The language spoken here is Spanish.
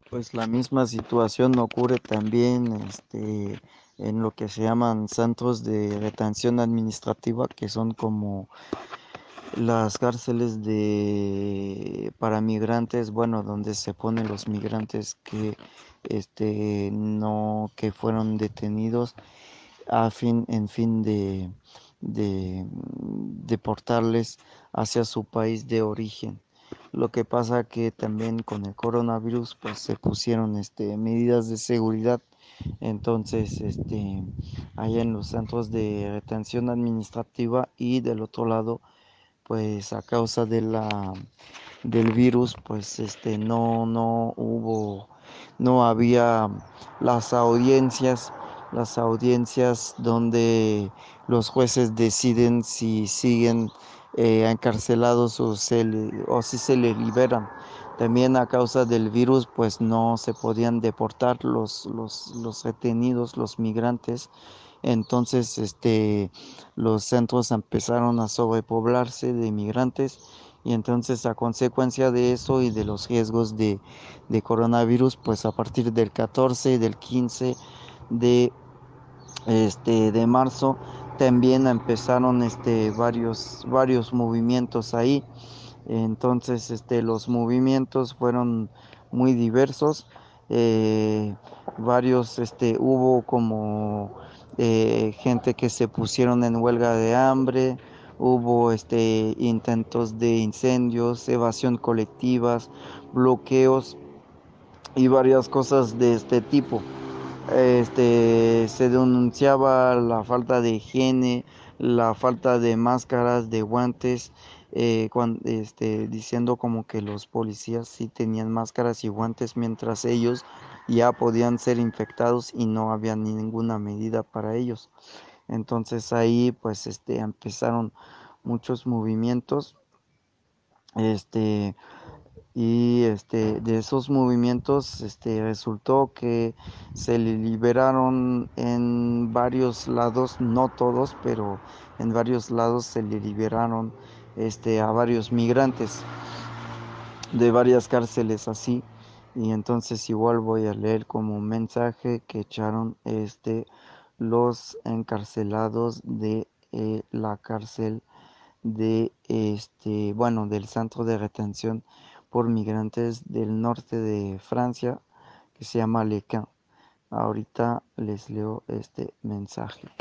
Pues la misma situación ocurre también en lo que se llaman centros de retención administrativa, que son como las cárceles para migrantes, bueno, donde se ponen los migrantes que no que fueron detenidos en fin de deportarles hacia su país de origen. Lo que pasa que también con el coronavirus pues se pusieron medidas de seguridad. Entonces, allá en los centros de retención administrativa y del otro lado, pues a causa del virus, pues no había las audiencias donde los jueces deciden si siguen encarcelados o si se le liberan. También a causa del virus, pues no se podían deportar los retenidos, los migrantes. Entonces, los centros empezaron a sobrepoblarse de migrantes y entonces a consecuencia de eso y de los riesgos de coronavirus, pues a partir del 14 y del 15 de, de marzo también empezaron varios movimientos ahí. Entonces, los movimientos fueron muy diversos. eh, hubo como gente que se pusieron en huelga de hambre, hubo intentos de incendios, evasión colectivas, bloqueos y varias cosas de este tipo. Se denunciaba la falta de higiene, la falta de máscaras, de guantes, diciendo como que los policías sí tenían máscaras y guantes mientras ellos ya podían ser infectados y no había ninguna medida para ellos. Entonces ahí pues empezaron muchos movimientos, este de esos movimientos resultó que se le liberaron en varios lados, no todos, pero en varios lados se le liberaron a varios migrantes de varias cárceles así. Y entonces igual voy a leer como un mensaje que echaron los encarcelados de la cárcel bueno, del centro de retención por migrantes del norte de Francia, que se llama Le Camp. Ahorita les leo este mensaje.